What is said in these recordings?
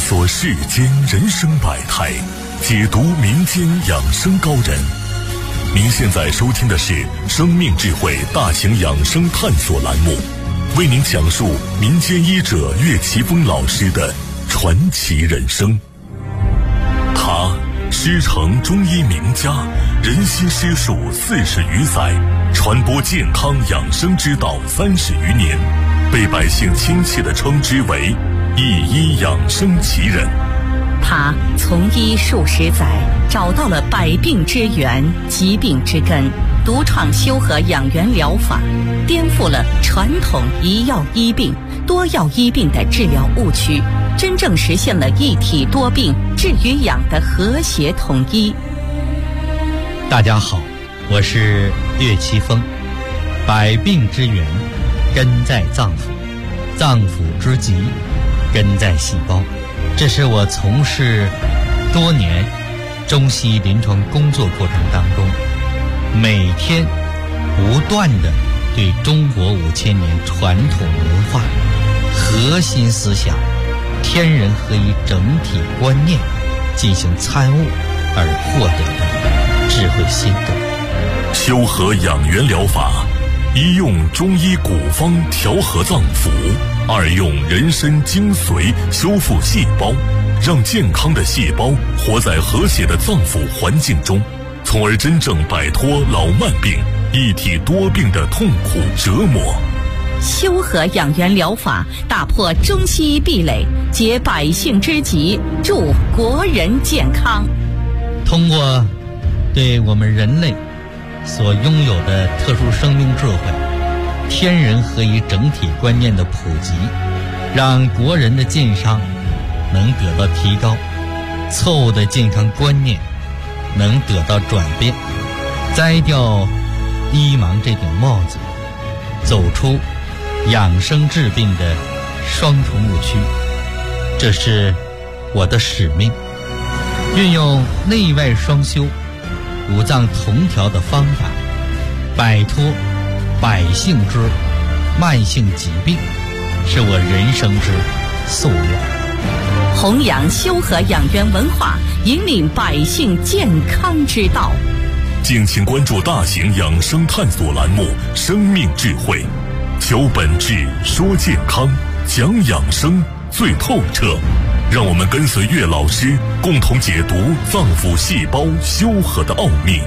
索世间人生百态，解读民间养生高人。您现在收听的是生命智慧大型养生探索栏目，为您讲述民间医者岳奇峰老师的传奇人生。他师承中医名家，人心师术40余载，传播健康养生之道30余年，被百姓亲切地称之为一医养生奇人。 他从医数十载，找到了百病之源、疾病之根，独创修和养元疗法，颠覆了传统一药医病、多药医病的治疗误区，真正实现了一体多病、治与养的和谐统一。 大家好，我是岳奇峰。百病之源根在脏腑，脏腑之疾根在细胞。这是我从事多年中西医临床工作过程当中，每天不断地对中国5000年传统文化核心思想天人合一整体观念进行参悟而获得的智慧心得。 修和养元疗法，一用中医古方调和脏腑，二用人参精髓修复细胞，让健康的细胞活在和谐的脏腑环境中，从而真正摆脱老慢病、一体多病的痛苦折磨。 修和养元疗法打破中西医壁垒，解百姓之急，助国人健康。 通过对我们人类所拥有的特殊生命智慧、天人合一整体观念的普及，让国人的健康能得到提高，错误的健康观念能得到转变，摘掉医盲这顶帽子，走出养生治病的双重误区。这是我的使命，运用内外双修、五脏同调的方法，摆脱百姓之慢性疾病，是我人生之夙愿。 弘扬修和养元文化，引领百姓健康之道。 敬请关注大型养生探索栏目《生命智慧》，求本质，说健康，讲养生最透彻。让我们跟随岳老师，共同解读脏腑细胞修和的奥秘。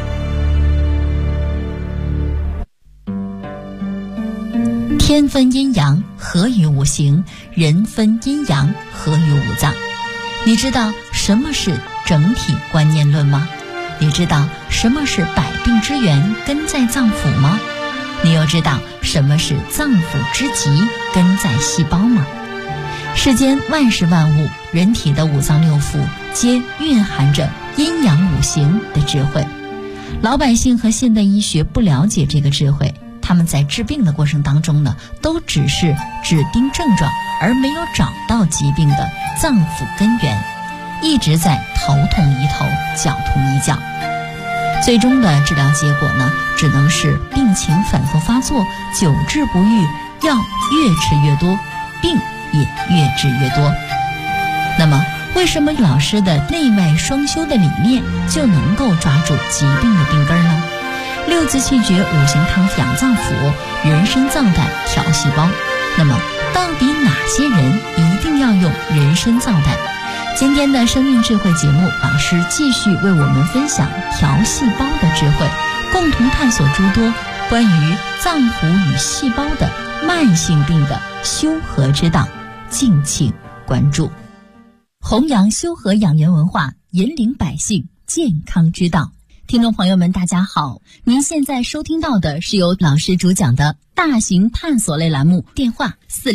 天分阴阳，合于五行；人分阴阳，合于五脏。你知道什么是整体观念论吗？你知道什么是百病之源，根在脏腑吗？你又知道什么是脏腑之疾，根在细胞吗？世间万事万物，人体的五脏六腑皆蕴含着阴阳五行的智慧。老百姓和现代医学不了解这个智慧，他们在治病的过程当中呢，都只是指定症状，而没有找到疾病的脏腑根源，一直在头痛医头，脚痛医脚。最终的治疗结果呢，只能是病情反复发作，久治不愈，药越吃越多，病也越治越多。那么为什么老师的内外双修的理念就能够抓住疾病的病根呢？六字气诀五行汤养脏腑，人参脏胆调细胞。那么到底哪些人一定要用人参脏胆？今天的生命智慧节目，老师继续为我们分享调细胞的智慧，共同探索诸多关于脏腑与细胞的慢性病的修和之道，敬请关注。弘扬修和养元文化，引领百姓健康之道。听众朋友们大家好，您现在收听到的是由老师主讲的大型探索类栏目，电话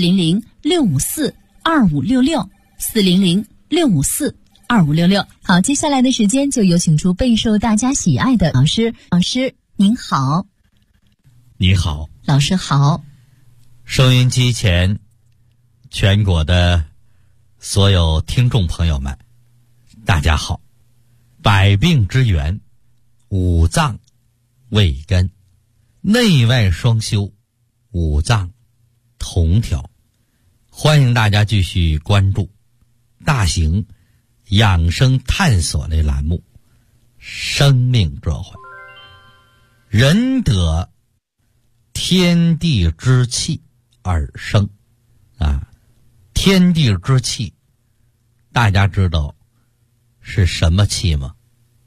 400-654-2566 400-654-2566。好，接下来的时间就有请出备受大家喜爱的老师。老师您好。 你好。 老师好。 收音机前全国的所有听众朋友们大家好。百病之源，五脏为根，内外双修，五脏同调。欢迎大家继续关注大型养生探索类栏目《生命智慧》。人得天地之气而生啊，天地之气，大家知道是什么气吗？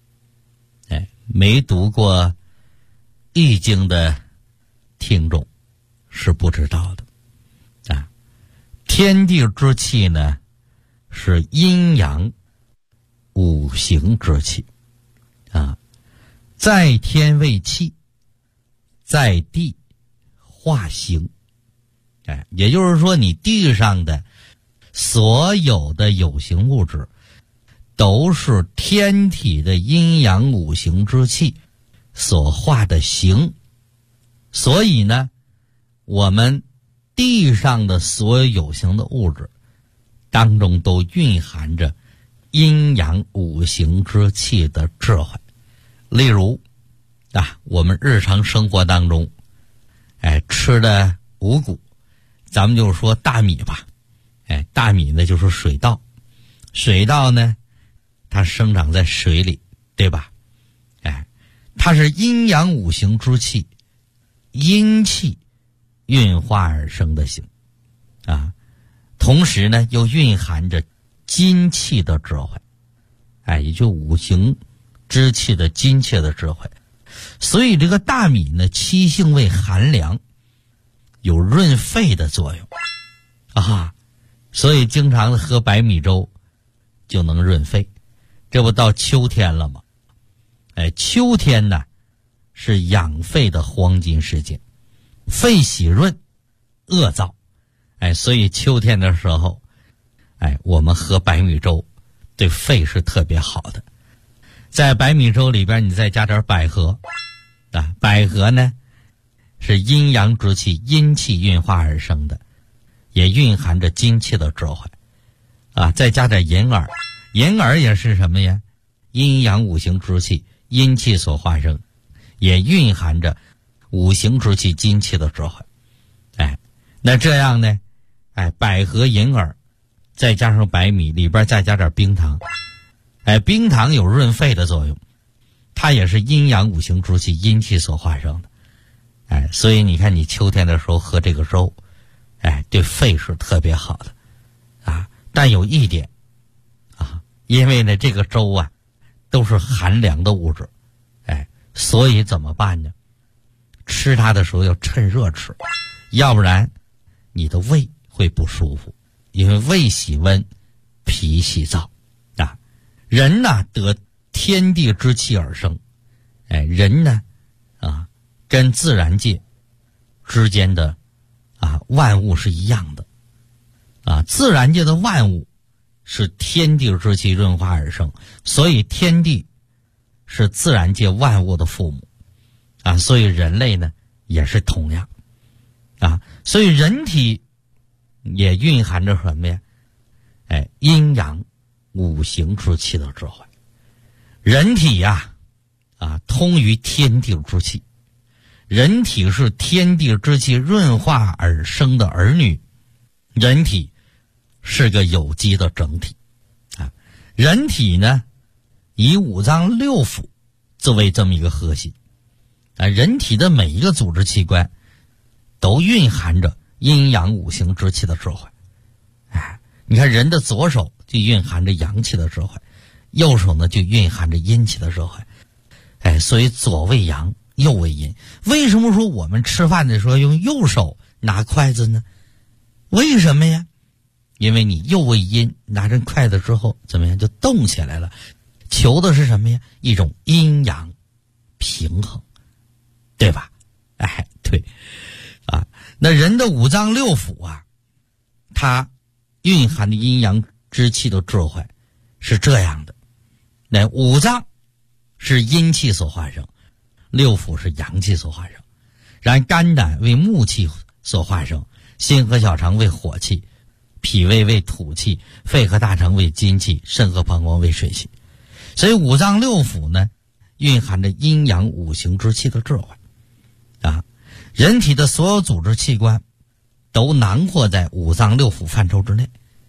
没读过易经的听众是不知道的啊。天地之气呢，是阴阳五行之气啊。在天为气，在地化形。也就是说，你地上的所有的有形物质都是天体的阴阳五行之气所化的形。所以呢，我们地上的所有有形的物质当中都蕴含着阴阳五行之气的智慧。例如我们日常生活当中吃的五谷，咱们就说大米吧。大米呢就是水稻，水稻呢它生长在水里，对吧？它是阴阳五行之气，阴气运化而生的形啊，同时呢又蕴含着金气的智慧，也就五行之气的金气的智慧。所以这个大米呢，其性为寒凉，有润肺的作用啊，所以经常的喝白米粥就能润肺。这不到秋天了吗？秋天呢是养肺的黄金时间，肺喜润，恶燥，所以秋天的时候，我们喝白米粥对肺是特别好的。在白米粥里边你再加点百合百合呢是阴阳之气，阴气运化而生的，也蕴含着金气的智慧再加点银耳，银耳也是什么呀？阴阳五行之气，阴气所化生，也蕴含着五行之气，金气的智慧。那这样呢百合银耳再加上白米，里边再加点冰糖，冰糖有润肺的作用，它也是阴阳五行之气，阴气所化生的。所以你看你秋天的时候喝这个粥对肺是特别好的但有一点因为呢这个粥都是寒凉的物质所以怎么办呢？吃它的时候要趁热吃，要不然你的胃会不舒服，因为胃喜温，脾喜燥人呢得天地之气而生，人呢跟自然界之间的万物是一样的自然界的万物是天地之气润化而生，所以天地是自然界万物的父母所以人类呢也是同样所以人体也蕴含着什么呀？阴阳五行之气的智慧。人体通于天地之气，人体是天地之气润化而生的儿女，人体是个有机的整体人体呢以五脏六腑作为这么一个核心人体的每一个组织器官都蕴含着阴阳五行之气的智慧你看人的左手就蕴含着阳气的智慧，右手呢就蕴含着阴气的智慧所以左为阳，右为阴。为什么说我们吃饭的时候用右手拿筷子呢？为什么呀？因为你右为阴，拿着筷子之后怎么样就动起来了，求的是什么呀？一种阴阳平衡，对吧？对那人的五脏六腑它蕴含的阴阳之气的智慧是这样的。那五脏是阴气所化生，六腑是阳气所化生，然肝胆为木气所化生，心和小肠为火气，脾胃为土气，肺和大肠为金气，肾和膀胱为水气。所以五脏六腑呢蕴含着阴阳五行之气的智慧人体的所有组织器官都囊括在五脏六腑范畴之内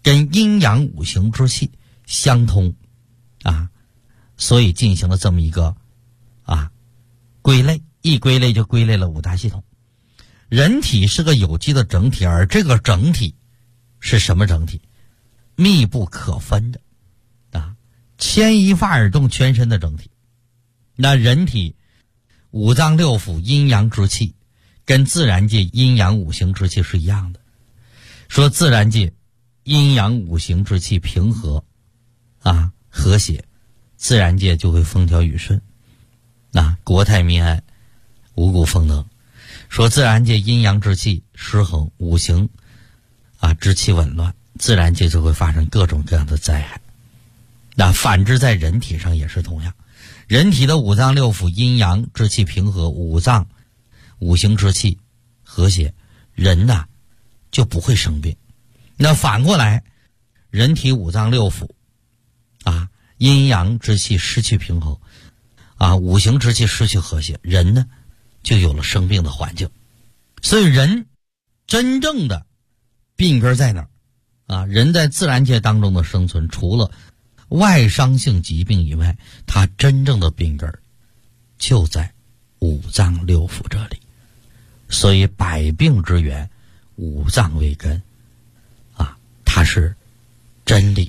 跟阴阳五行之气相通啊，所以进行了这么一个归类，一归类就归类了五大系统。人体是个有机的整体，而这个整体是什么整体？密不可分的牵一发而动全身的整体。那人体五脏六腑阴阳之气跟自然界阴阳五行之气是一样的，说自然界阴阳五行之气平和和谐，自然界就会风调雨顺国泰民安，五谷丰登。说自然界阴阳之气失衡，五行之气紊乱，自然界就会发生各种各样的灾害。那反之在人体上也是同样，人体的五脏六腑阴阳之气平和，五脏五行之气和谐，人就不会生病。那反过来，人体五脏六腑阴阳之气失去平衡五行之气失去和谐，人呢就有了生病的环境。所以人真正的病根在哪儿人在自然界当中的生存，除了外伤性疾病以外，它真正的病根就在五脏六腑这里。所以百病之源，五脏为根它是真理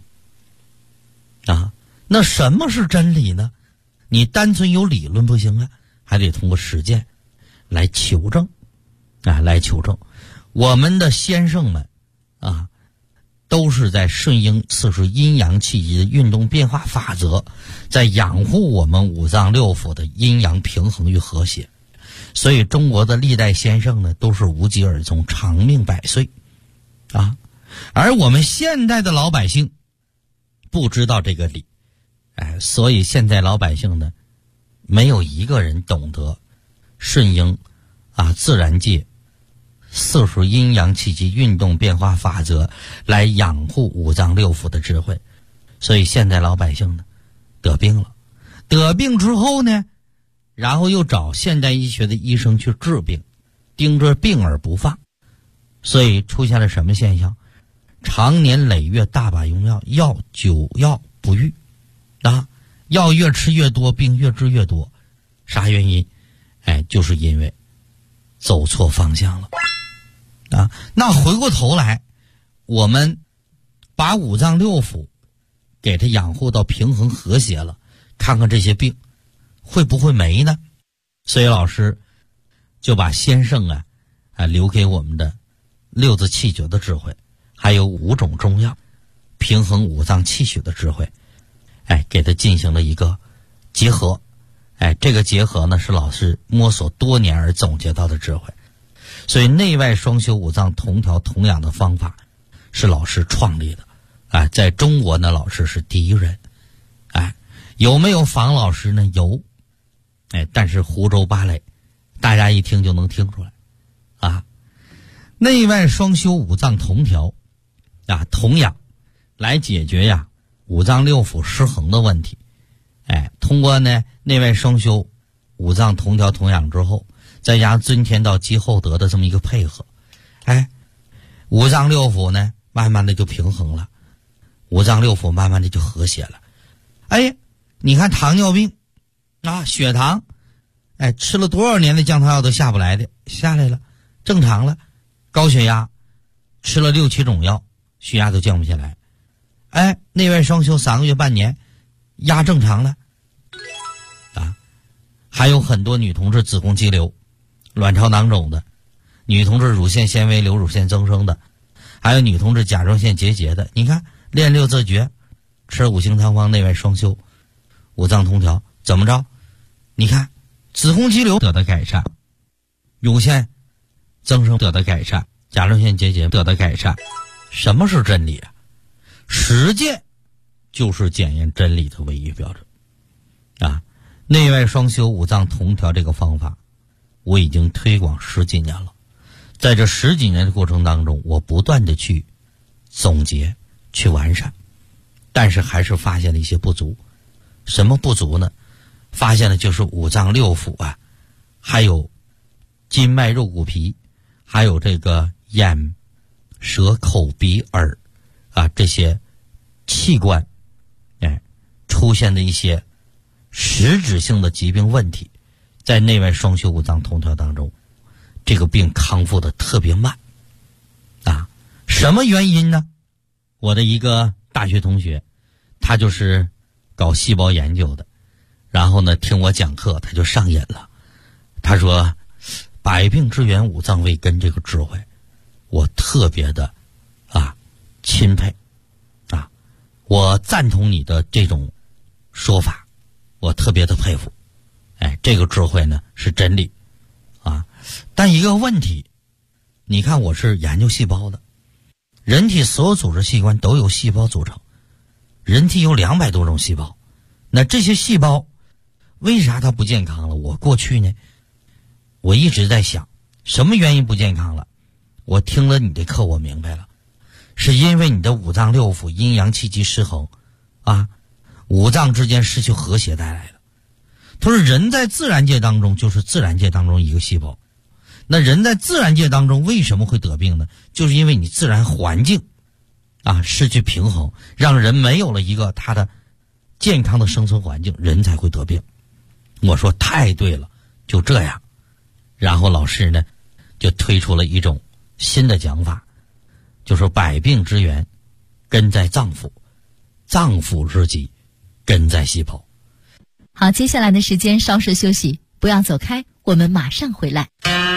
那什么是真理呢？你单纯有理论不行还得通过实践来求证来求证。我们的先生们都是在顺应次数阴阳气机的运动变化法则，在养护我们五脏六腑的阴阳平衡与和谐。所以中国的历代先生呢都是无疾而终，长命百岁而我们现代的老百姓不知道这个理所以现在老百姓呢没有一个人懂得顺应自然界四数阴阳气机运动变化法则来养护五脏六腑的智慧。所以现在老百姓呢得病了，得病之后呢然后又找现代医学的医生去治病，盯着病而不放。所以出现了什么现象？常年累月大把用药，久药不愈药越吃越多，病越治越多。啥原因？就是因为走错方向了那回过头来，我们把五脏六腑给它养护到平衡和谐了，看看这些病会不会没呢？所以老师就把先生留给我们的六字气诀的智慧，还有5种中药平衡五脏气血的智慧给它进行了一个结合。这个结合呢是老师摸索多年而总结到的智慧。所以内外双修五脏同调同养的方法是老师创立的在中国呢老师是第一人有没有仿老师呢？有但是胡诌八垒，大家一听就能听出来内外双修五脏同调同养来解决五脏六腑失衡的问题。通过呢内外双修五脏同调同养之后，再加上尊天道积厚德的这么一个配合五脏六腑呢慢慢的就平衡了，五脏六腑慢慢的就和谐了。你看糖尿病血糖吃了多少年的降糖药都下不来的，下来了，正常了。高血压吃了6、7种药，血压都降不下来。内外双修3个月半年，压正常了还有很多女同志子宫肌瘤、卵巢囊肿的，女同志乳腺纤维瘤、乳腺增生的，还有女同志甲状腺结节的。你看练6字诀，吃5行汤方，内外双修，五脏同调，怎么着？你看子宫肌瘤得到改善，乳腺增生得到改善，甲状腺结节得到改善。什么是真理实践就是检验真理的唯一标准内外双修五脏同调这个方法我已经推广10几年了。在这10几年的过程当中，我不断的去总结去完善，但是还是发现了一些不足。什么不足呢？发现的就是五脏六腑还有筋脉肉骨皮，还有这个眼舌口鼻耳这些器官出现的一些实质性的疾病问题，在内外双修五脏通调当中，这个病康复的特别慢什么原因呢？我的一个大学同学，他就是搞细胞研究的，然后呢听我讲课他就上瘾了。他说百病之源五脏未根这个智慧我特别的钦佩我赞同你的这种说法，我特别的佩服。这个智慧呢是真理但一个问题，你看我是研究细胞的，人体所有组织器官都由细胞组成，人体有200多种细胞，那这些细胞为啥它不健康了？我过去呢我一直在想什么原因不健康了。我听了你的课我明白了，是因为你的五脏六腑阴阳气机失衡五脏之间失去和谐带来的。他说人在自然界当中就是自然界当中一个细胞，那人在自然界当中为什么会得病呢？就是因为你自然环境失去平衡，让人没有了一个他的健康的生存环境，人才会得病。我说太对了，就这样。然后老师呢就推出了一种新的讲法，就说百病之源根在脏腑，脏腑之疾根在细胞。 好，接下来的时间稍事休息，不要走开，我们马上回来。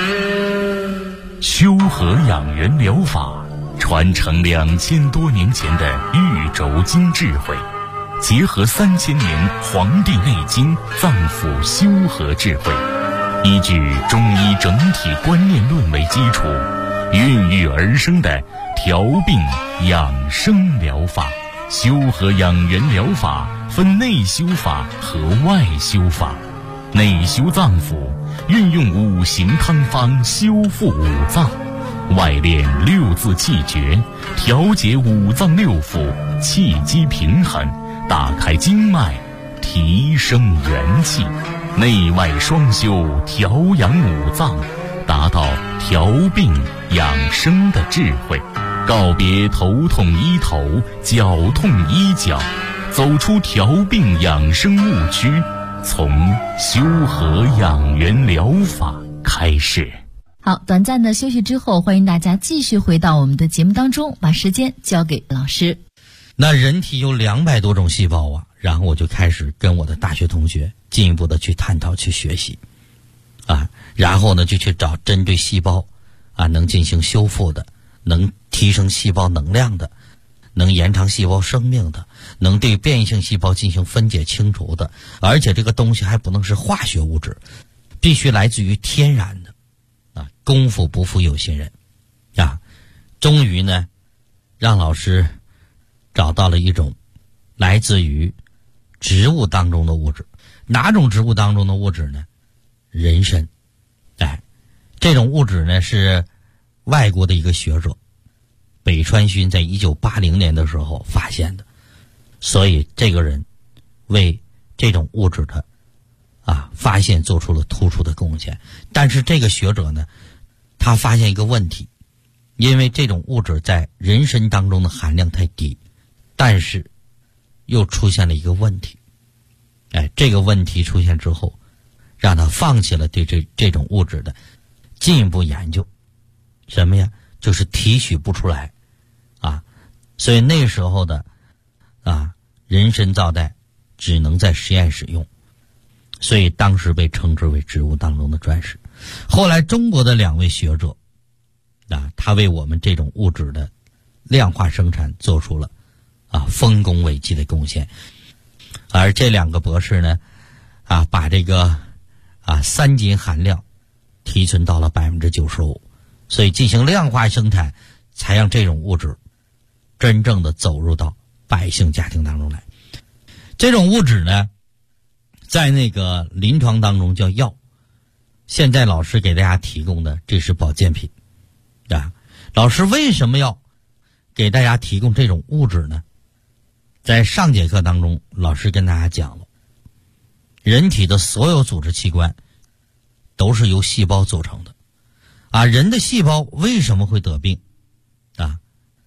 修和养元疗法传承2000多年前的玉轴经智慧，结合3000年《黄帝内经》脏腑修和智慧，依据中医整体观念论为基础，孕育而生的调病养生疗法。修和养元疗法分内修法和外修法。内修脏腑，运用5行汤方修复五脏；外练6字气诀，调节五脏六腑气机平衡，打开经脉，提升元气。内外双修，调养五脏，达到调病养生的智慧。告别头痛医头，脚痛医脚，走出调病养生误区，从修和养元疗法开始。 好，短暂的休息之后，欢迎大家继续回到我们的节目当中，把时间交给老师。 那人体有200多种细胞然后我就开始跟我的大学同学进一步的去探讨去学习然后呢就去找针对细胞能进行修复的，能提升细胞能量的，能延长细胞生命的，能对变异性细胞进行分解清除的，而且这个东西还不能是化学物质，必须来自于天然的功夫不负有心人终于呢让老师找到了一种来自于植物当中的物质。哪种植物当中的物质呢？人参。这种物质呢是外国的一个学者北川勋在1980年的时候发现的，所以这个人为这种物质的发现做出了突出的贡献。但是这个学者呢，他发现一个问题，因为这种物质在人参当中的含量太低，但是又出现了一个问题。这个问题出现之后，让他放弃了对这种物质的进一步研究。什么呀？就是提取不出来所以那时候的人参皂苷只能在实验室用，所以当时被称之为植物当中的钻石。后来中国的2位学者他为我们这种物质的量化生产做出了丰功伟绩的贡献。而这2个博士呢把这个3金含量提纯到了95%，所以进行量化生产，才让这种物质真正的走入到百姓家庭当中来。这种物质呢在那个临床当中叫药，现在老师给大家提供的这是保健品老师为什么要给大家提供这种物质呢？在上节课当中老师跟大家讲了，人体的所有组织器官都是由细胞组成的人的细胞为什么会得病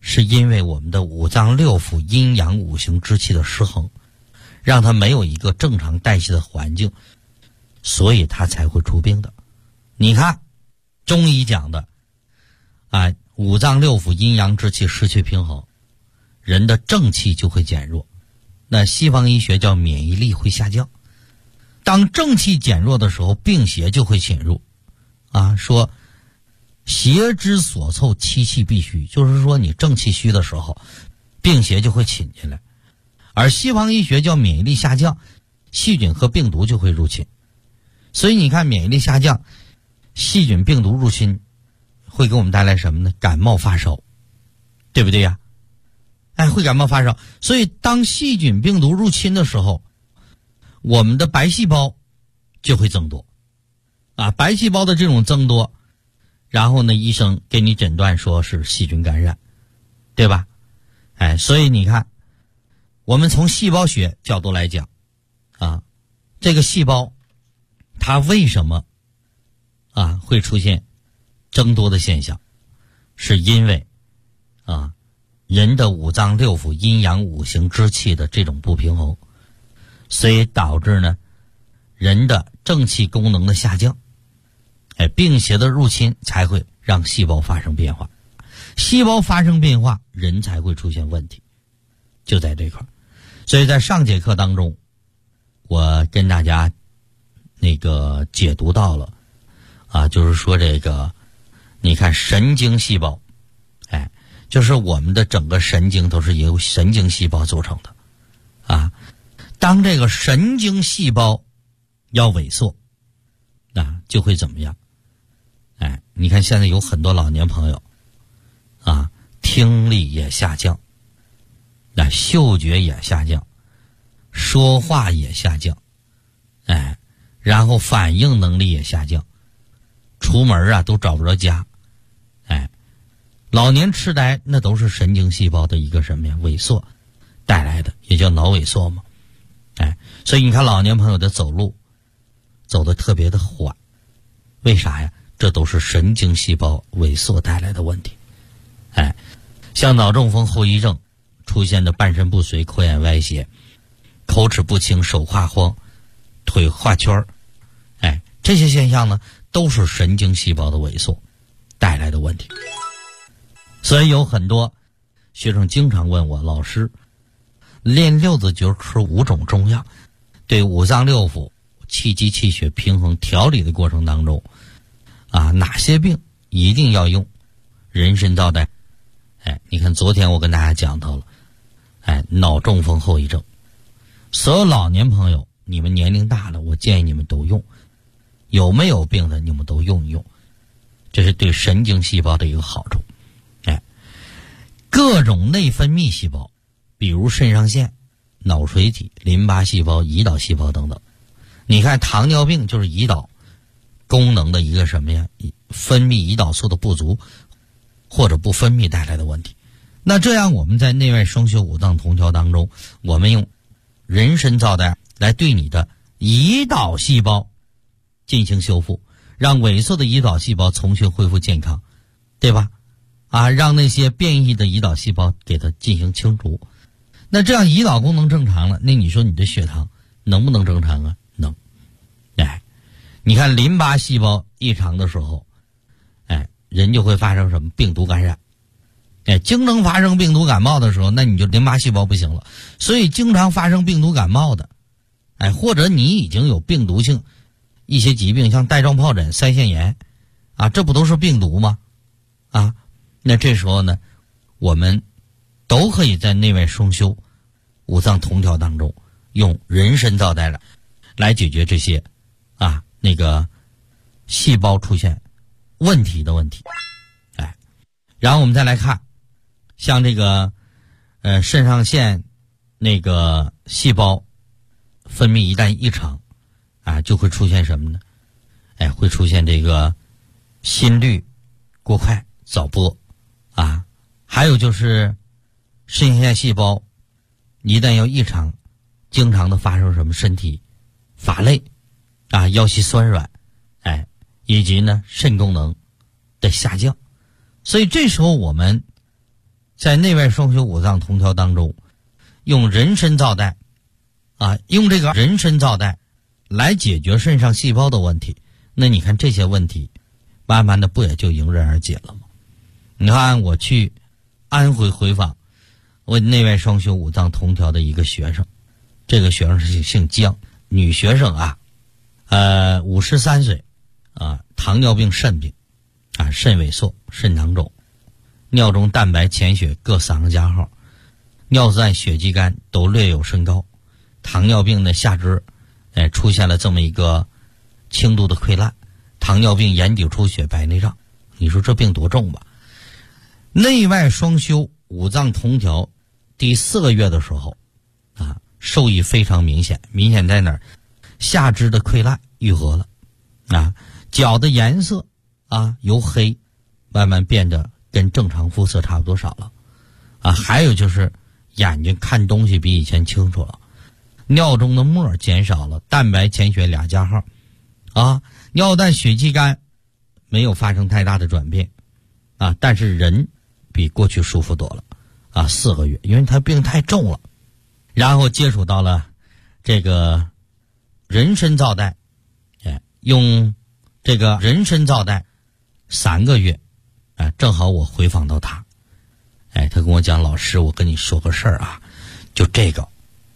是因为我们的五脏六腑阴阳五行之气的失衡，让它没有一个正常代谢的环境，所以它才会出病的。你看中医讲的五脏六腑阴阳之气失去平衡，人的正气就会减弱。那西方医学叫免疫力会下降，当正气减弱的时候，病邪就会侵入说邪之所凑，其气必虚，就是说你正气虚的时候，病邪就会侵进来。而西方医学叫免疫力下降，细菌和病毒就会入侵。所以你看免疫力下降，细菌病毒入侵会给我们带来什么呢？感冒发烧，对不对呀？会感冒发烧。所以当细菌病毒入侵的时候，我们的白细胞就会增多白细胞的这种增多，然后呢医生给你诊断说是细菌感染，对吧？所以你看我们从细胞学角度来讲这个细胞它为什么会出现增多的现象，是因为人的五脏六腑阴阳五行之气的这种不平衡，所以导致呢人的正气功能的下降，病邪的入侵才会让细胞发生变化，细胞发生变化，人才会出现问题，就在这块。所以在上节课当中，我跟大家解读到了就是说这个你看神经细胞就是我们的整个神经都是由神经细胞组成的当这个神经细胞要萎缩就会怎么样？你看现在有很多老年朋友听力也下降，嗅觉也下降，说话也下降，然后反应能力也下降，出门都找不着家。老年痴呆那都是神经细胞的一个什么呀？萎缩带来的，也叫脑萎缩嘛。所以你看老年朋友的走路走得特别的缓，为啥呀？这都是神经细胞萎缩带来的问题。像脑中风后遗症出现的半身不遂、口眼歪斜、口齿不清、手画慌、腿画圈这些现象呢，都是神经细胞的萎缩带来的问题。所以有很多学生经常问我，老师，练六字诀吃5种中药，对五脏六腑气机气血平衡调理的过程当中哪些病一定要用人参皂苷？你看昨天我跟大家讲到了脑中风后遗症，所有老年朋友你们年龄大了，我建议你们都用，有没有病的你们都用一用，这是对神经细胞的一个好处。各种内分泌细胞，比如肾上腺、脑垂体、淋巴细胞、胰岛细胞等等。你看糖尿病就是胰岛功能的一个什么呀？分泌胰岛素的不足或者不分泌带来的问题。那这样我们在内外双修五脏同调当中，我们用人参皂苷来对你的胰岛细胞进行修复，让萎缩的胰岛细胞重新恢复健康，对吧？让那些变异的胰岛细胞给它进行清除。那这样胰岛功能正常了，那你说你的血糖能不能正常啊？能。你看淋巴细胞异常的时候，人就会发生什么？病毒感染。经常发生病毒感冒的时候，那你就淋巴细胞不行了。所以经常发生病毒感冒的，或者你已经有病毒性一些疾病，像带状疱疹、腮腺炎这不都是病毒吗？那这时候呢，我们都可以在内外双修五脏同调当中用人参皂苷来解决这些细胞出现问题的问题。然后我们再来看像这个肾上腺细胞分泌一旦异常就会出现什么呢？会出现这个心率过快、早搏还有就是肾上腺细胞一旦要异常，经常的发生什么？身体乏累腰膝酸软以及呢肾功能的下降。所以这时候我们在内外双修五脏同调当中，用人参皂苷用这个人参皂苷来解决肾上细胞的问题，那你看这些问题慢慢的不也就迎刃而解了吗？你看我去安徽回访我内外双修五脏同调的一个学生，这个学生是姓姜，女学生53岁糖尿病肾病肾萎缩、肾囊肿、尿中蛋白、潜血各3个加号，尿酸、血肌酐都略有升高，糖尿病的下肢出现了这么一个轻度的溃烂，糖尿病眼底出血、白内障，你说这病多重吧？内外双修五脏同调第4个月的时候受益非常明显，明显在哪儿？下肢的溃烂愈合了脚的颜色由黑慢慢变得跟正常肤色差不多少了还有就是眼睛看东西比以前清楚了，尿中的沫减少了，蛋白、潜血2加号尿蛋、血肌酐没有发生太大的转变但是人比过去舒服多了4个月，因为他病太重了。然后接触到了这个人参皂苷用这个人参皂苷3个月正好我回访到他他跟我讲，老师我跟你说个事儿就这个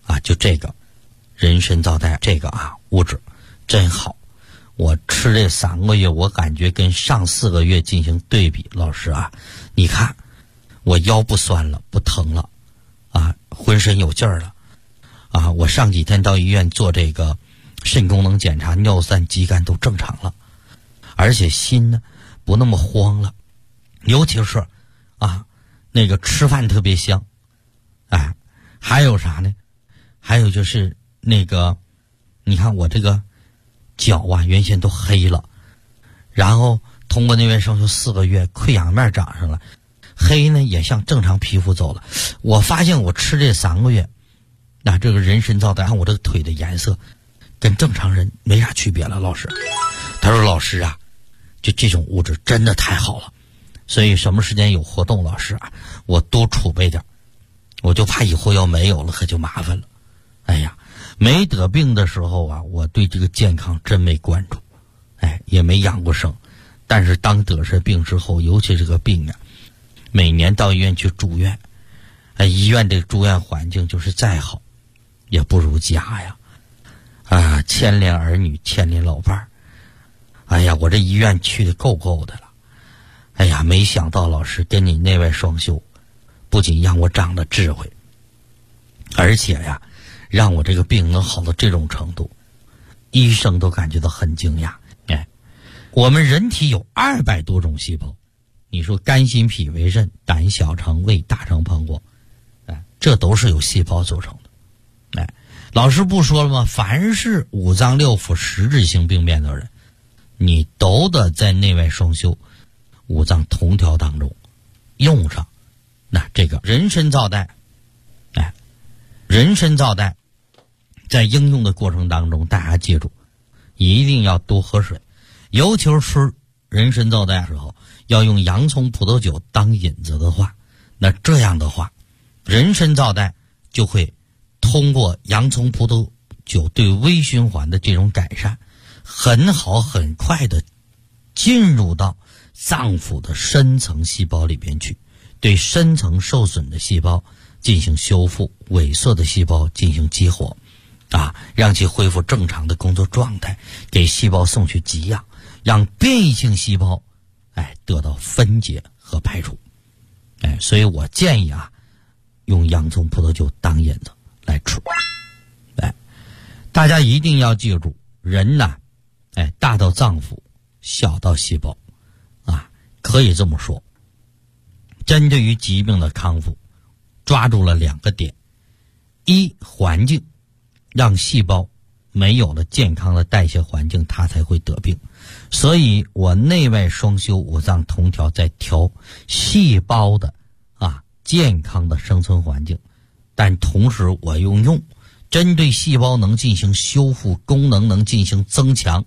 人参皂苷这个物质真好，我吃这3个月我感觉跟上4个月进行对比，老师你看我腰不酸了，不疼了浑身有劲儿了我上几天到医院做这个肾功能检查，尿酸、肌酐都正常了，而且心呢不那么慌了，尤其是那个吃饭特别香还有啥呢？还有就是那个你看我这个脚原先都黑了，然后通过内外双修4个月，溃疡面长上了，黑呢也向正常皮肤走了。我发现我吃这3个月这个人参皂苷，我这个腿的颜色跟正常人没啥区别了，老师。他说老师就这种物质真的太好了，所以什么时间有活动，老师我多储备点，我就怕以后要没有了可就麻烦了。没得病的时候我对这个健康真没关注也没养过生，但是当得上病之后，尤其这个病每年到医院去住院医院这个住院环境就是再好也不如家牵连儿女，牵连老伴儿我这医院去的够的了没想到老师跟你内外双修不仅让我长了智慧，而且让我这个病能好到这种程度，医生都感觉到很惊讶我们人体有200多种细胞，你说肝、心、脾、胃、肾、胆、小肠、胃、大肠、膀胱这都是由细胞组成的老师不说了吗？凡是五脏六腑实质性病变的人，你都得在内外双修五脏同调当中用上这个人参皂苷人参皂苷在应用的过程当中，大家记住一定要多喝水，尤其是吃人参皂苷的时候要用洋葱葡萄酒当引子的话，那这样的话人参皂苷就会通过洋葱葡萄酒对微循环的这种改善，很好很快的进入到脏腑的深层细胞里边去，对深层受损的细胞进行修复，萎缩的细胞进行激活让其恢复正常的工作状态，给细胞送去给养，让变异性细胞得到分解和排除所以我建议用洋葱葡萄酒当引子来吃大家一定要记住，人大到脏腑，小到细胞可以这么说，针对于疾病的康复抓住了2个点：一，环境，让细胞没有了健康的代谢环境，它才会得病。所以我内外双修五脏同调，在调细胞的健康的生存环境，但同时我用针对细胞能进行修复，功能能进行增强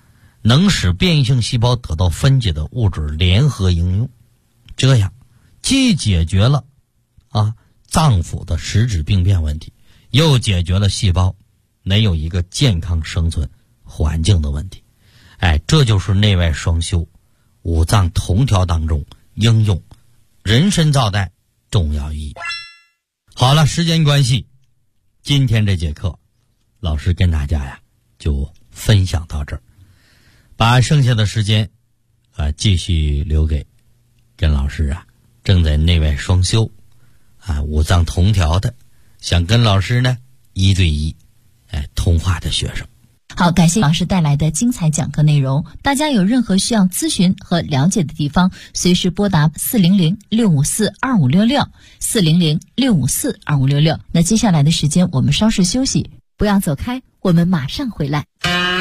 能使变异性细胞得到分解的物质联合应用，这样既解决了脏腑的实质病变问题，又解决了细胞没有一个健康生存环境的问题。这就是内外双修、五脏同调当中应用人参皂苷重要意义。好了，时间关系，今天这节课老师跟大家就分享到这儿，把剩下的时间继续留给跟老师正在内外双修五脏同调的，想跟老师呢1对1通话的学生。 好，感谢老师带来的精彩讲课内容。大家有任何需要咨询和了解的地方，随时拨打400-654-2566 400-654-2566。那接下来的时间我们稍事休息，不要走开，我们马上回来。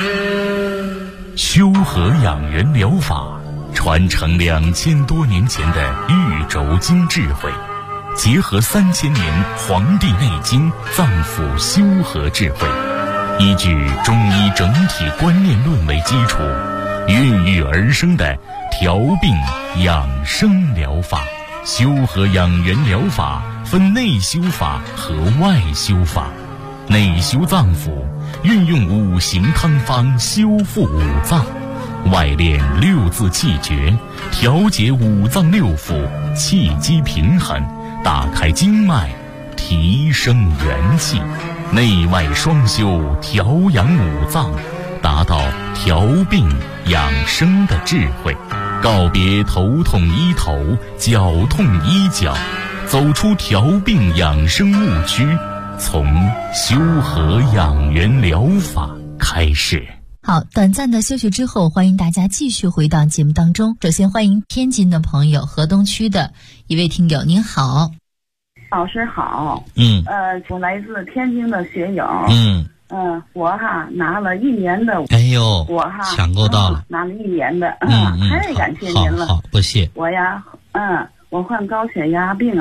修和养元疗法传承2000多年前的玉轴经智慧，结合3000年《黄帝内经》脏腑修和智慧，依据中医整体观念论为基础，孕育而生的调病养生疗法。修和养元疗法分内修法和外修法。内修脏腑，运用5行汤方修复五脏；外练6字气诀，调节五脏六腑，气机平衡，打开经脉，提升元气。内外双修，调养五脏，达到调病养生的智慧。告别头痛医头，脚痛医脚，走出调病养生误区，从修和养元疗法开始。 好，短暂的休息之后，欢迎大家继续回到节目当中。首先欢迎天津的朋友，河东区的一位听友，您好。 老师好。我来自天津的学友。我拿了1年的。 哎呦，我抢购到了， 拿了1年的。太感谢您了。 好，不谢。 我患高血压病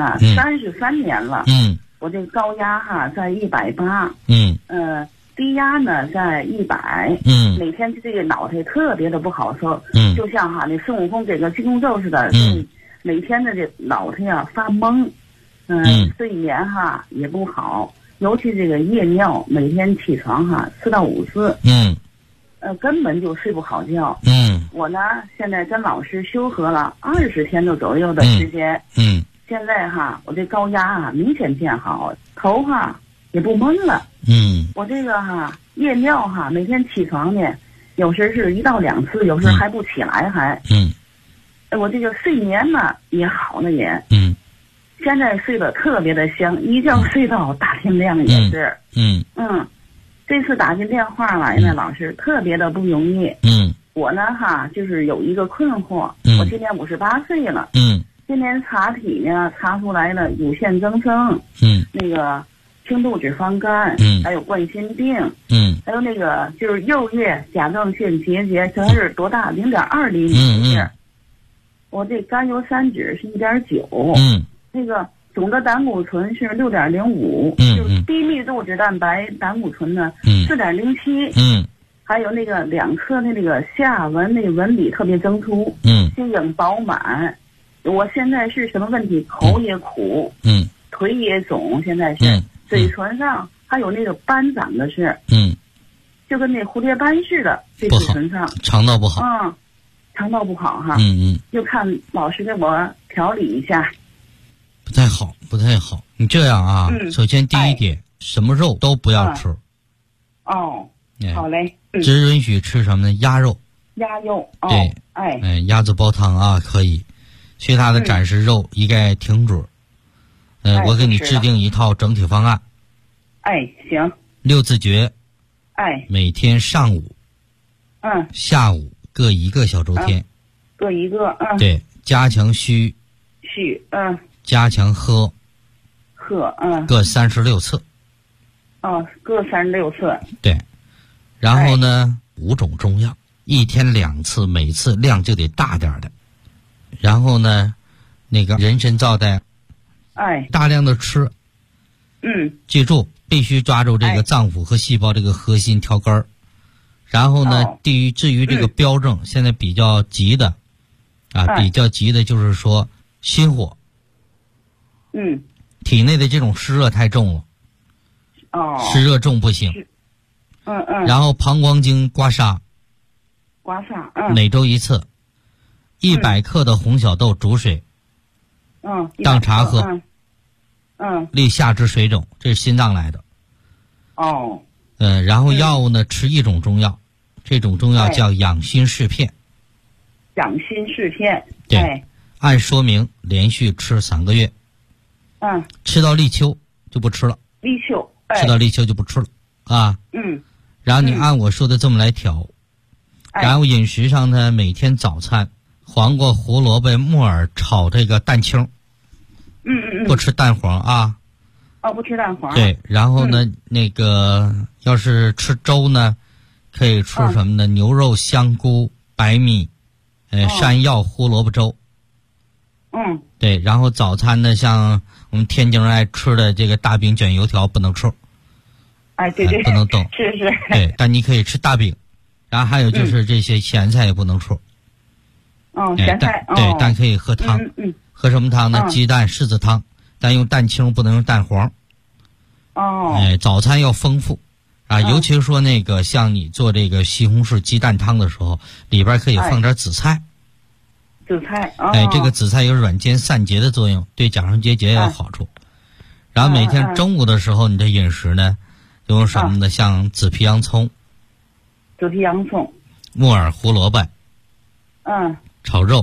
33年了。我这个高压在180。低压呢在100。每天这个脑袋特别的不好受。就像那孙悟空这个金箍咒似的。每天的这脑袋发懵。睡眠也不好，尤其这个夜尿，每天起床4到5次。根本就睡不好觉。我呢现在跟老师修和了20天的左右的时间。现在我这高压明显变好，头也不闷了。我这个夜尿每天起床呢，有时是1到2次，有时还不起来还。我这个睡眠呢也好了也。现在睡得特别的香，一觉睡到大天亮也是。这次打进电话来呢，老师特别的不容易。我呢就是有一个困惑。我今年58岁了。今年查体呢查出来了乳腺增生。那个轻度脂肪肝。还有冠心病。还有那个就是右叶甲状腺结节，全是多大？0.2厘米。我这甘油三酯是1.9。那个总的胆固醇是6.05。就是低密度脂蛋白胆固醇呢4.07。还有那个2颗的那个下纹那纹理特别增粗。心影饱满。我现在是什么问题？口也苦。腿也肿，现在是。嘴唇上还有那个斑长的是。就跟那蝴蝶斑似的，这嘴唇上。 肠道不好。 肠道不好就看老师给我调理一下。 不太好。你这样首先第一点，什么肉都不要吃。 好嘞。 只允许吃什么呢？鸭肉。 鸭肉。 对。鸭子煲汤可以，其他的暂时肉一概停止。我给你制定一套整体方案。 行。 6字诀。每天上午。下午各1个小周天。 各1个。 对，加强虚。加强喝。各36次。 各36次。 对。然后呢，5种中药，1天2次，每次量就得大点的。然后呢，那个人参皂苷，大量的吃。记住，必须抓住这个脏腑和细胞这个核心调根儿。然后呢，至于这个标症，现在比较急的，比较急的就是说心火， 体内的这种湿热太重了。湿热重不行。然后膀胱经刮痧。每周一次。100克的红小豆煮水。当茶喝。利下肢水肿，这是心脏来的。然后药物呢，吃一种中药，这种中药叫养心适片。 养心适片。 对，按说明连续吃3个月。吃到立秋就不吃了。 立秋。 吃到立秋就不吃了啊。然后你按我说的这么来调。然后饮食上呢，每天早餐黄瓜、胡萝卜、木耳炒这个蛋清。不吃蛋黄啊。 不吃蛋黄。 对，然后呢，那个要是吃粥呢，可以吃什么呢？牛肉、香菇、白米，山药、胡萝卜粥。对，然后早餐呢，像我们天津人爱吃的这个大饼卷油条不能吃。 对， 不能动。 是。 对，但你可以吃大饼，然后还有就是这些咸菜也不能吃。 咸菜。 对，但可以喝汤。喝什么汤呢？鸡蛋柿子汤，但用蛋清，不能用蛋黄。早餐要丰富啊，尤其是说那个像你做这个西红柿鸡蛋汤的时候，里边可以放点紫菜。 紫菜。 这个紫菜有软坚散结的作用，对甲状结节也有好处。然后每天中午的时候，你的饮食呢，用什么呢？像紫皮洋葱。木耳、胡萝卜。炒肉。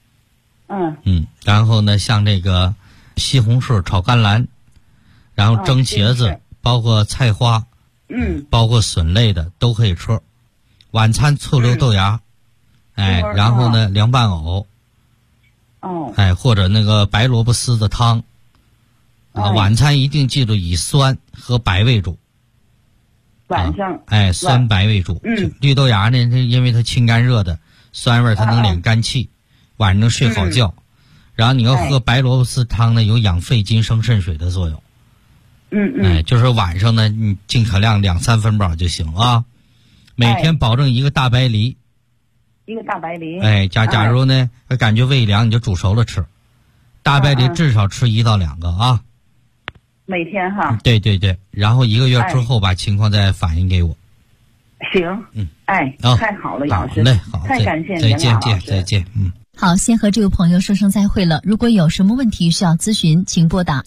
然后呢，像这个西红柿炒甘蓝，然后蒸茄子，包括菜花，包括笋类的都可以吃。晚餐醋溜豆芽，然后呢凉拌藕，或者那个白萝卜丝的汤。晚餐一定记住以酸和白为主。 晚上。 酸白为主。绿豆芽呢，因为它清肝热的，酸味它能敛肝气。晚上能睡好觉。然后你要喝白萝卜丝汤呢，有养肺金生肾水的作用。就是晚上呢，你尽可量2-3分饱就行啊。每天保证1个大白梨。 1个大白梨。 假如呢感觉胃凉，你就煮熟了吃。大白梨至少吃1到2个啊。 每天哈。 对，然后1个月之后把情况再反映给我。 行。太好了，老师。 好， 太感谢您了。再见。 好，先和这位朋友说声再会了。如果有什么问题需要咨询，请拨打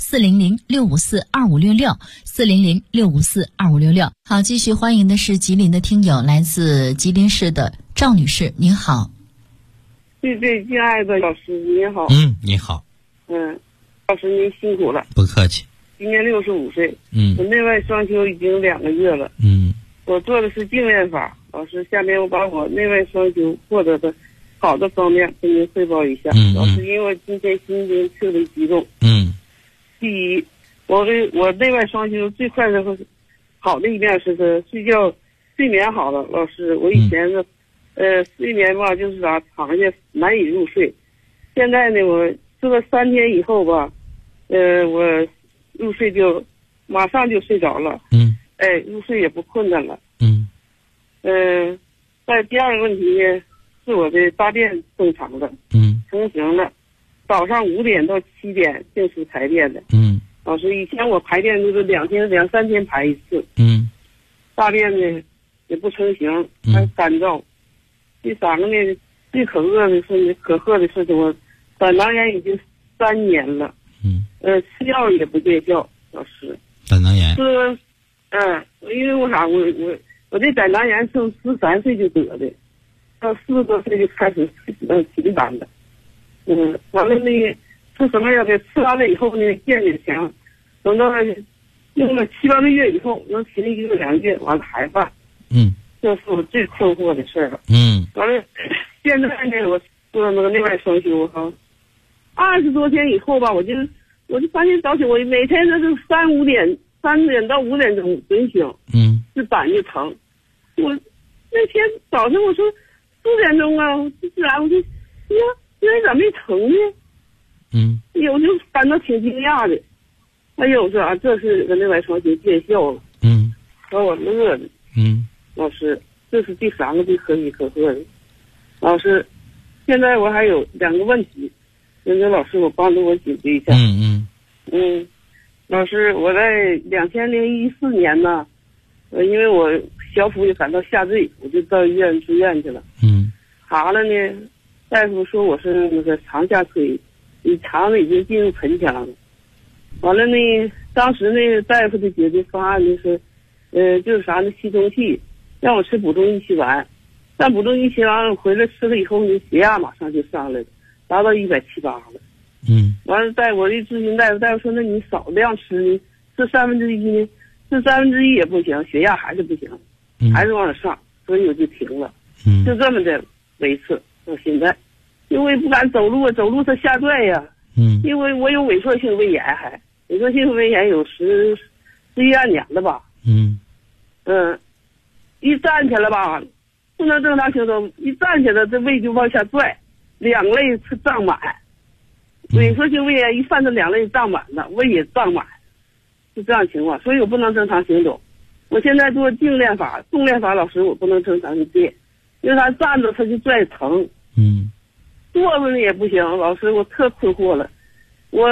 400-654-2566，400-654-2566。好，继续欢迎的是吉林的听友，来自吉林市的赵女士，您好。 对，亲爱的老师您好。 你好。 老师您辛苦了。 不客气。 今年65岁。我内外双修已经2个月了。我做的是净练法。老师，下面我把我内外双修获得的好的方面跟您汇报一下。老师，因为我今天心情特别激动。第一，我内外双修最快的好的一面是睡眠好了。老师，我以前睡眠吧就是躺下难以入睡，现在呢我做了3天以后吧，我入睡就马上就睡着了。入睡也不困难了。再第二个问题呢，是我的大便正常的，成型了，早上5点到7点净出排便的。老师，以前我排便就是2-3天排一次。大便呢也不成型，还干燥。第3个呢，最可贺的是我胆囊炎已经3年了。吃药也不见效。老师， 胆囊炎。 因为我这胆囊炎从13岁就得的。到40多岁就开始频繁了。完了那个吃什么药的，吃完了以后呢见着强，等到用了7-8个月以后能停1个2个月，完了还犯。这是我最困惑的事儿了。完了现在呢我做那个内外双修哈，20多天以后吧，我就发现早起我每天都是3点到5点钟准醒。这胆就疼。我那天早上我说4点钟啊，自然我就今天咋没疼呢？我就感到挺惊讶的。我说这是个内外双修见效了。把我乐的。老师，这是第3个最可喜可贺的。老师，现在我还有2个问题，那个老师我帮助我解决一下。 老师，我在2014年呢，因为我小腹也感到下坠，我就到医院住院去了。查了呢，大夫说我是那个肠下垂，你肠子已经进入盆腔了。完了呢，当时那大夫的解决方案就是，就是啥呢，吸空气，让我吃补中益气丸。但补中益气丸我回来吃了以后呢，血压马上就上来了，达到170、180了。完了，我一咨询大夫说，那你少量吃呢，吃1/3呢，吃1/3也不行，血压还是不行，还是往上，所以我就停了。就这么的维持到现在，因为不敢走路，走路它下拽呀。因为我有萎缩性胃炎，萎缩性胃炎有11、12年了吧。一站起来吧，不能正常行走，一站起来这胃就往下拽，两肋胀满。萎缩性胃炎一犯，这两肋胀满了，胃也胀满，是这样情况，所以我不能正常行走。我现在做静练法、动练法，老师我不能正常去练，因为他站着他就拽疼。坐着呢也不行，老师我特困惑了。我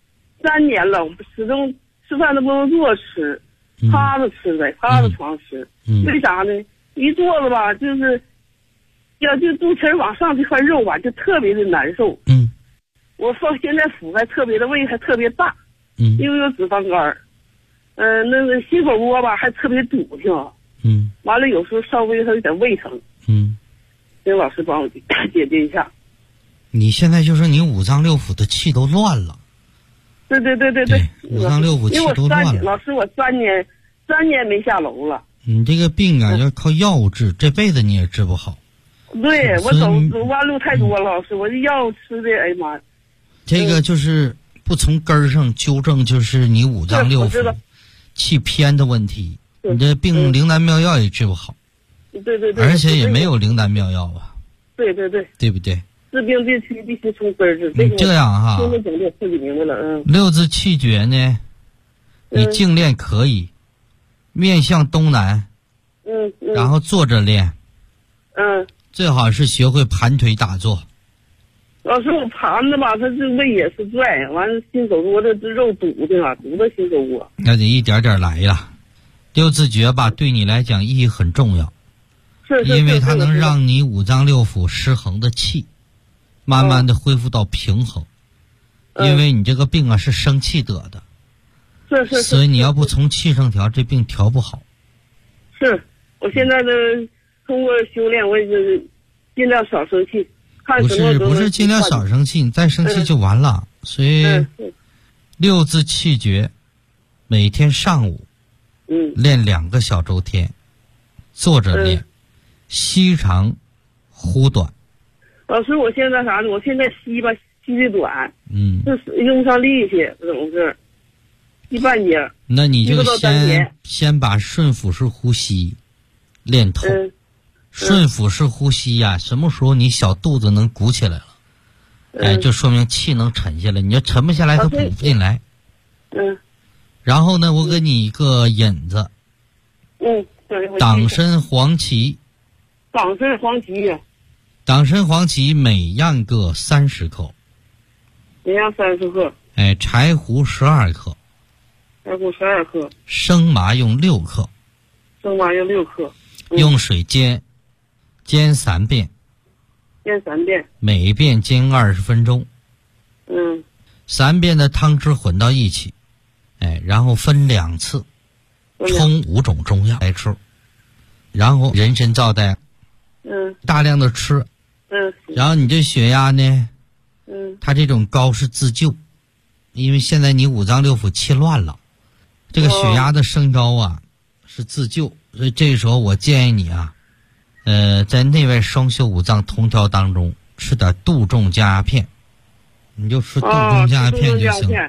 3年了，我始终吃饭都不能坐吃，趴着吃呗，趴着床吃。为啥呢？一坐着吧，就是就肚脐往上这块肉吧，就特别的难受。我现在腹还特别的胃还特别大，因为有脂肪肝。那个心口窝吧还特别堵挺。完了有时候稍微还有点胃疼。请老师帮我解决一下。 你现在就是你五脏六腑的气都乱了。 对， 五脏六腑气都乱了。 老师，我3年没下楼了。 你这个病啊，要靠药物治，这辈子你也治不好。 对，我走弯路太多了，老师，我这药吃的，哎呀妈！ 这个就是不从根儿上纠正，就是你五脏六腑气偏的问题。你这病灵丹妙药也治不好。 对， 而且也没有灵丹妙药啊。 对， 对不对？ 治病必须从根儿治。 这样哈，六字气诀呢，你静练可以，面向东南，然后坐着练，最好是学会盘腿打坐。 老师，我盘着吧，他这胃也是拽，完了心口窝这肉堵的啊，堵到心口窝。 那得一点点来了。六字诀吧，对你来讲意义很重要，因为它能让你五脏六腑失衡的气慢慢的恢复到平衡。因为你这个病啊是生气得的，所以你要不从气上调，这病调不好。 是，我现在的通过修炼，我也是尽量少生气。 不是尽量少生气，你再生气就完了。所以六字气诀，每天上午练2个小周天，坐着练，吸长呼短。 老师，我现在啥呢？我现在吸吧，吸的短，就是用上力气，怎么回事？吸半截。 那你就先把顺腹式呼吸练透。顺腹式呼吸呀，什么时候你小肚子能鼓起来了，哎，就说明气能沉下来。你要沉不下来，它补不进来。然后呢，我给你一个引子。党参黄芪。 党参黄芪。 党参黄芪每样各30克。 每样30克。 哎，柴胡12克。 柴胡12克。 生麻用6克。 生麻用6克。 用水煎3遍。 煎3遍。 每一遍煎20分钟。3遍的汤汁混到一起，哎，然后分2次，冲5种中药来吃，然后人参皂苷，大量的吃，然后你这血压呢，它这种高是自救，因为现在你五脏六腑气乱了，这个血压的升高啊是自救，所以这时候我建议你啊，在内外双修五脏通调当中吃点杜仲降压片。你就吃杜仲降压片就行。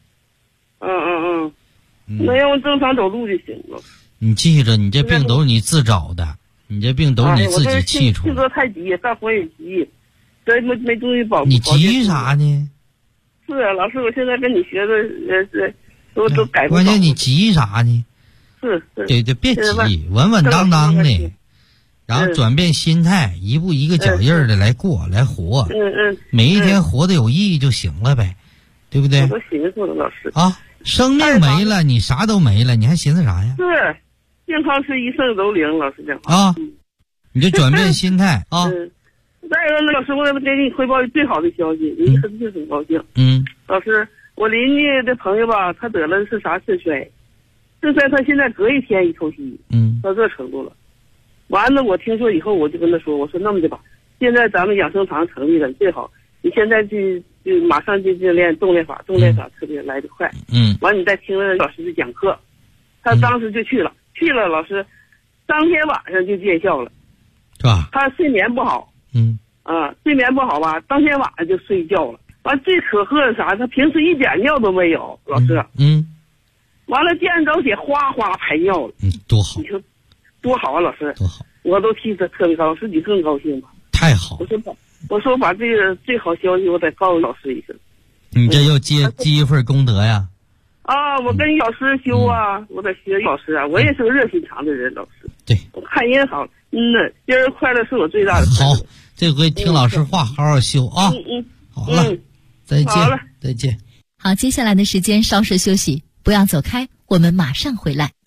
那要我正常走路就行了。 你记着，你这病都是你自找的，你这病都是你自己气出来的。 性格太急，大火也急，这没注意保护。 你急啥呢？ 是啊，老师，我现在跟你学的都改不好。 关键你急啥呢？ 是。 对，别急，稳稳当当的。然后转变心态，一步一个脚印的来过来活。每一天活得有意义就行了呗。 对不对？ 我都寻思了，老师啊，生命没了，你啥都没了，你还寻思啥呀？ 是，健康是一生都灵，老师这话啊，你就转变心态啊。 再一个，老师，我给你汇报最好的消息，你肯定很高兴。老师，我邻居的朋友吧，他得了是啥肾衰，他现在隔一天一透析，到这程度了。完了，我听说以后，我就跟他说，我说那么的吧，现在咱们养生堂成立了，最好你现在就马上就练动练法特别来得快。完了你再听了老师的讲课，他当时就去了，老师当天晚上就见效了， 是吧？ 他睡眠不好，睡眠不好吧，当天晚上就睡觉了。完最可贺的啥，他平时一点尿都没有，老师。完了见着血哗哗排尿了。 多好！ 你说多好啊，老师。 多好！ 我都替他特别高兴，你更高兴吧？ 太好了！ 我说把这个最好消息我得告诉老师一声。 你这又积一份功德呀？ 啊，我跟老师修啊，我得学老师啊，我也是个热心肠的人，老师。 对， 我看人好，今儿快乐是我最大的快乐。 好，这回听老师话，好好修啊。好了，再见。 好了， 再见。 好，接下来的时间稍事休息，不要走开，我们马上回来。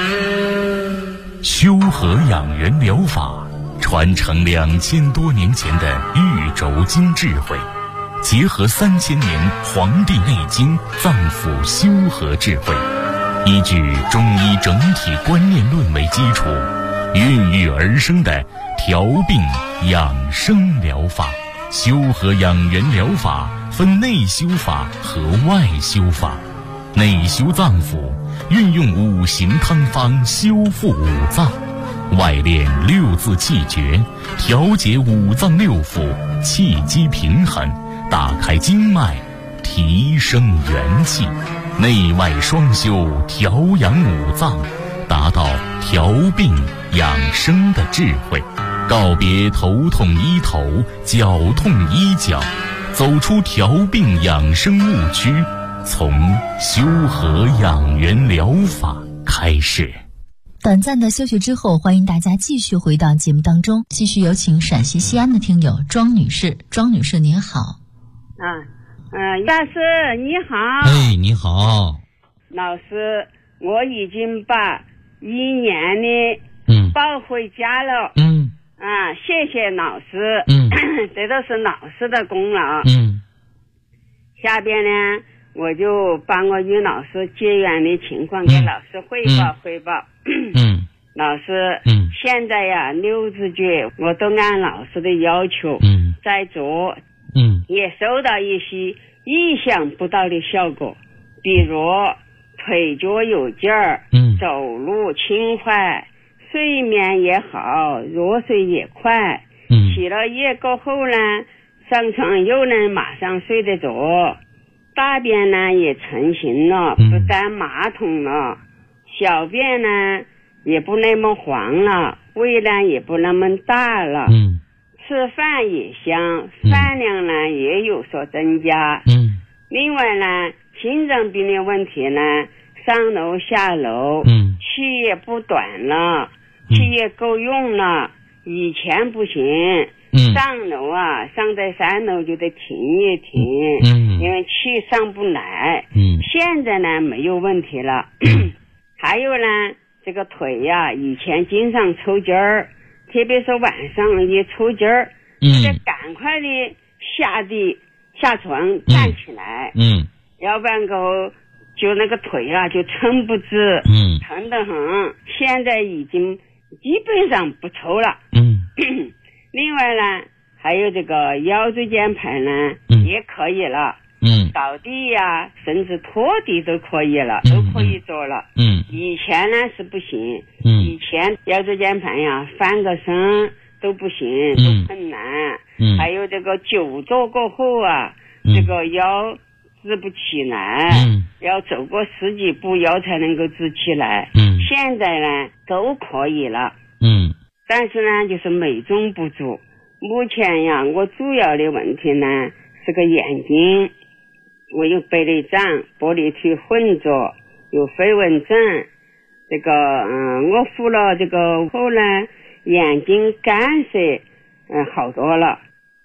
修和养元疗法传承2000多年前的玉轴经智慧，结合3000年《黄帝内经》脏腑修和智慧，依据中医整体观念论为基础，孕育而生的调病养生疗法。修和养元疗法分内修法和外修法。内修脏腑，运用5行汤方修复5脏；外练6字气诀，调节5脏6腑，气机平衡，打开经脉，提升元气。内外双修，调养5脏，达到调病养生的智慧。告别头痛医头，脚痛医脚，走出调病养生误区，从修和养元疗法开始。 短暂的休息之后，欢迎大家继续回到节目当中，继续有请陕西西安的听友庄女士。庄女士您好。 大师你好。 哎，你好。 老师，我已经把1年的抱回家了。谢谢老师。这都是老师的功劳。下边呢，我就把我与老师结缘的情况给老师汇报。老师，现在呀，6字诀我都按老师的要求在做。也收到一些意想不到的效果，比如腿脚有劲儿，走路轻快，睡眠也好，入睡也快，起了夜过后呢，上床又能马上睡得着，大便呢也成型了，不沾马桶了，小便呢也不那么黄了，胃呢也不那么大了，吃饭也香，饭量呢也有所增加。另外呢，心脏病的问题呢，上楼下楼，气也不短了，气也够用了。以前不行，上楼啊，上在3楼就得停一停，因为气上不来。现在呢没有问题了。还有呢，这个腿呀，以前经常抽筋儿。特别是晚上一抽筋儿，得赶快的下床站起来，要不然就那个腿啊就撑不直，疼得很。现在已经基本上不抽了。另外呢，还有这个腰椎间盘呢，也可以了。扫地呀，甚至拖地都可以了，都可以做了。以前呢是不行，以前腰椎间盘呀翻个身都不行，都困难。还有这个久坐过后啊，这个腰直不起来，要走过10几步腰才能够直起来。现在呢都可以了。但是呢就是美中不足。目前呀，我主要的问题呢是个眼睛。我有白内障、玻璃体混浊，有飞蚊症。这个我敷了这个后呢，眼睛干涩好多了。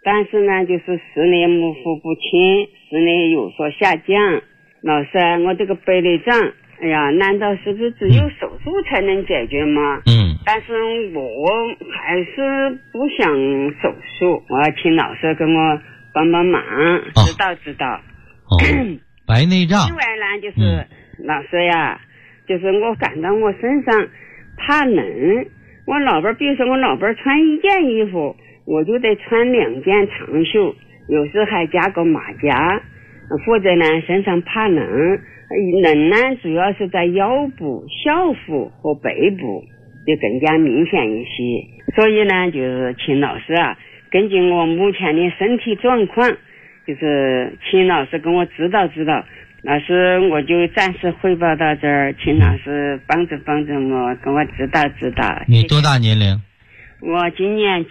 但是呢就是视力模糊不清，视力有所下降。老师，我这个白内障，哎呀，难道是不是只有手术才能解决吗？但是我还是不想手术，我要请老师跟我帮帮忙，指导。 白内障。 另外呢，就是老师呀，就是我感到我身上怕冷，我老伴，比如说我老伴穿一件衣服，我就得穿2件长袖，有时还加个马甲，或者呢身上怕冷。冷呢主要是在腰部、小腹和背部就更加明显一些，所以呢就是请老师啊，根据我目前的身体状况，就是请老师跟我指导。老师，我就暂时汇报到这儿，请老师帮着我，跟我指导。 你多大年龄？ 我今年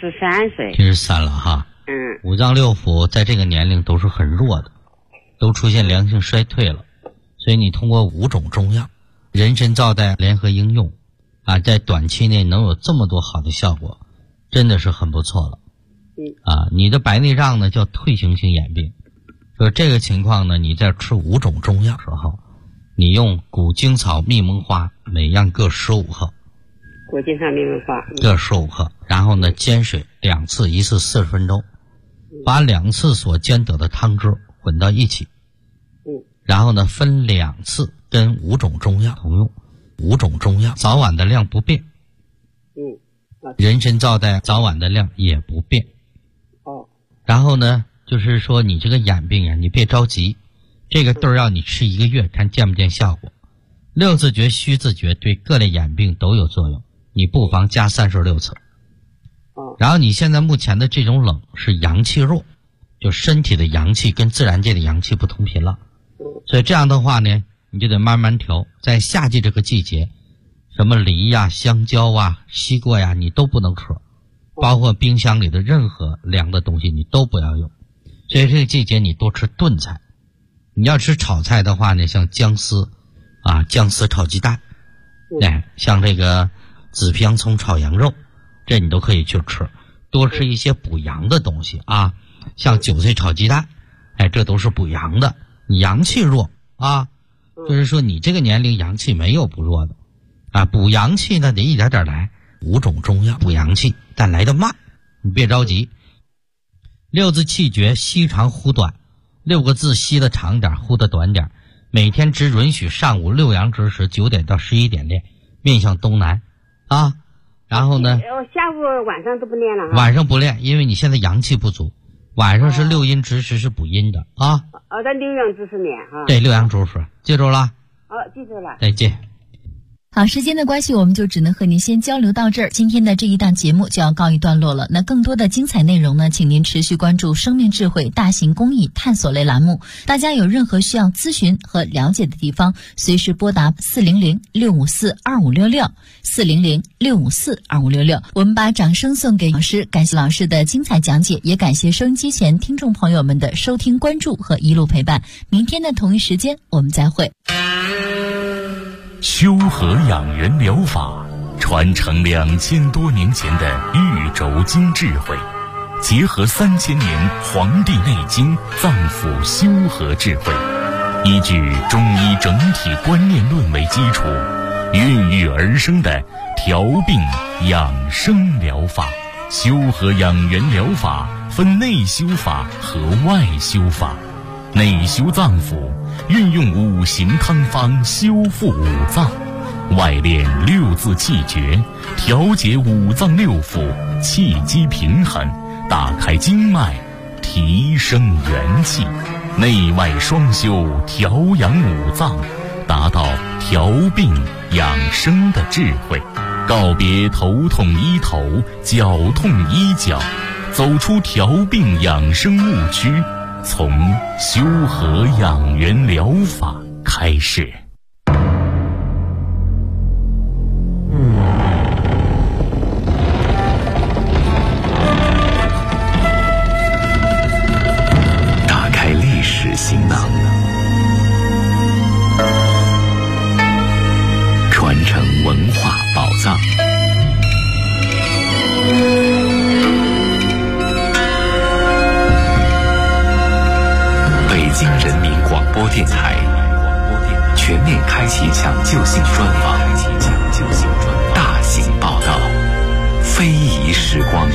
73岁。 73了哈。五脏六腑在这个年龄都是很弱的，都出现良性衰退了，所以你通过5种中药，人参皂苷联合应用啊，在短期内能有这么多好的效果，真的是很不错了。你的白内障呢叫退行性眼病，就是这个情况呢，你在吃5种中药时候，你用谷精草、蜜蒙花每样各15克， 谷精草、蜜蒙花各15克，然后呢煎水2次，一次40分钟，把2次所煎得的汤汁混到一起，然后呢分2次跟5种中药同用，5种中药早晚的量不变，人参皂苷早晚的量也不变。然后呢就是说你这个眼病呀，你别着急，这个豆要你吃1个月看见不见效果。6字诀、虚字诀对各类眼病都有作用，你不妨加36次。然后你现在目前的这种冷是阳气弱，就身体的阳气跟自然界的阳气不同频了，所以这样的话呢，你就得慢慢调。在夏季这个季节，什么梨呀、香蕉啊、西瓜呀，你都不能吃，包括冰箱里的任何凉的东西你都不要用。所以这个季节你多吃炖菜，你要吃炒菜的话呢，像姜丝炒鸡蛋，像这个紫皮洋葱炒羊肉，这你都可以去吃。多吃一些补阳的东西啊，像韭菜炒鸡蛋，这都是补阳的。你阳气弱啊，就是说你这个年龄阳气没有不弱的啊，补阳气呢得一点点来。5种中药补阳气，但来得慢，你别着急。6字气诀，吸长呼短，6个字吸的长点，呼的短点。每天只允许上午6阳之时9点到11点练，面向东南啊。然后呢， 下午晚上都不练了晚上不练，因为你现在阳气不足。晚上是6阴之时是补阴的啊。 在6阳之时练哈。 对，6阳之时，记住了。 记住了。 再见。 好，时间的关系，我们就只能和您先交流到这儿。今天的这一档节目就要告一段落了。那更多的精彩内容呢，请您持续关注生命智慧大型公益探索类栏目。大家有任何需要咨询和了解的地方，随时拨打400-654-2566 400-654-2566。我们把掌声送给老师，感谢老师的精彩讲解，也感谢收音机前听众朋友们的收听、关注和一路陪伴。明天的同一时间我们再会。 修和养元疗法传承2000多年前的玉轴经智慧，结合3000年《黄帝内经》脏腑修和智慧，依据中医整体观念论为基础，孕育而生的调病养生疗法。修和养元疗法分内修法和外修法。内修脏腑，运用5行汤方修复5脏；外练6字气诀，调节5脏6腑，气机平衡，打开经脉，提升元气。内外双修，调养5脏，达到调病养生的智慧。告别头痛医头，脚痛医脚，走出调病养生误区，从修和养元疗法开始。 打开历史行囊，传承文化宝藏。 播电台全面开启抢救性专访，大型报道，非遗时光。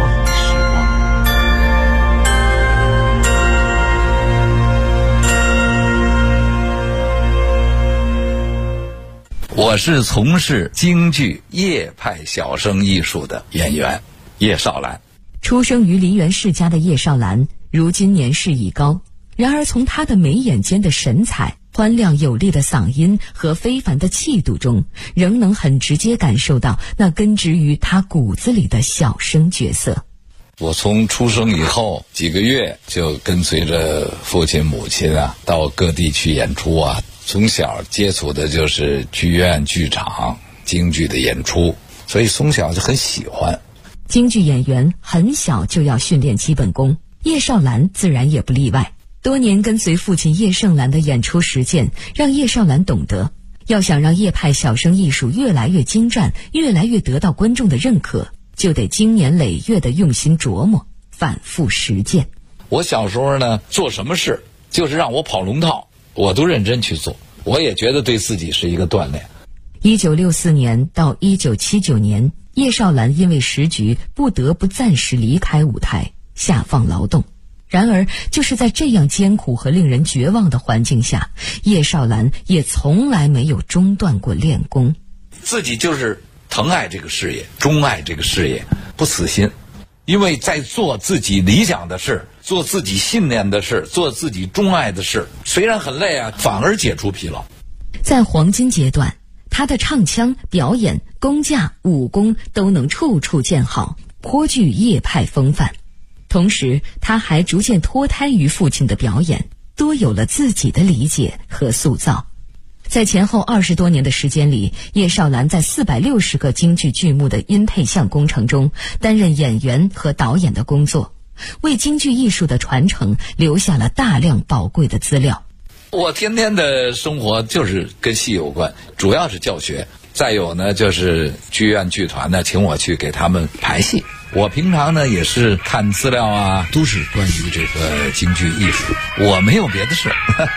我是从事京剧叶派小生艺术的演员叶绍兰。 出生于梨园世家的叶绍兰，如今年事已高，然而从她的眉眼间的神采、欢亮有力的嗓音和非凡的气度中，仍能很直接感受到那根植于她骨子里的小生角色。 我从出生以后几个月就跟随着父亲母亲到各地去演出从小接触的就是剧院剧场京剧的演出，所以从小就很喜欢。 京剧演员很小就要训练基本功，叶绍兰自然也不例外。多年跟随父亲叶盛兰的演出实践，让叶绍兰懂得，要想让叶派小生艺术越来越精湛，越来越得到观众的认可，就得经年累月的用心琢磨，反复实践。 我小时候呢，做什么事就是让我跑龙套，我都认真去做，我也觉得对自己是一个锻炼。 1964年到1979年，叶绍兰因为时局不得不暂时离开舞台，下放劳动。然而就是在这样艰苦和令人绝望的环境下，叶绍兰也从来没有中断过练功。 自己就是疼爱这个事业，钟爱这个事业，不死心。因为在做自己理想的事，做自己信念的事，做自己钟爱的事，虽然很累反而解除疲劳。 在黄金阶段，他的唱腔、表演、功架、武功都能处处见好，颇具叶派风范。同时他还逐渐脱胎于父亲的表演，多有了自己的理解和塑造。在前后20多年的时间里，叶绍兰在460个京剧剧目的音配像工程中担任演员和导演的工作，为京剧艺术的传承留下了大量宝贵的资料。 我天天的生活就是跟戏有关，主要是教学，再有呢就是剧院剧团呢请我去给他们排戏。我平常呢也是看资料都是关于这个京剧艺术，我没有别的事。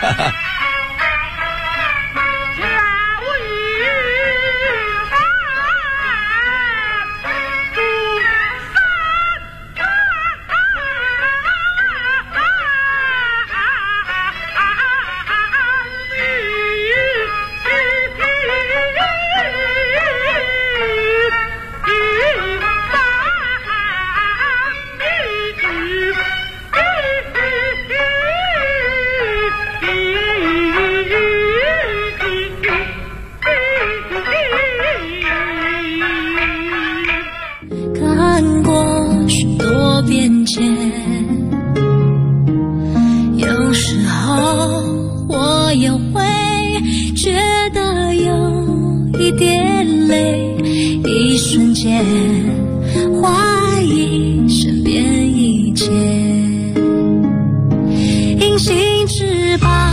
有时候我也会觉得有一点累，一瞬间怀疑身边一切，隐形翅膀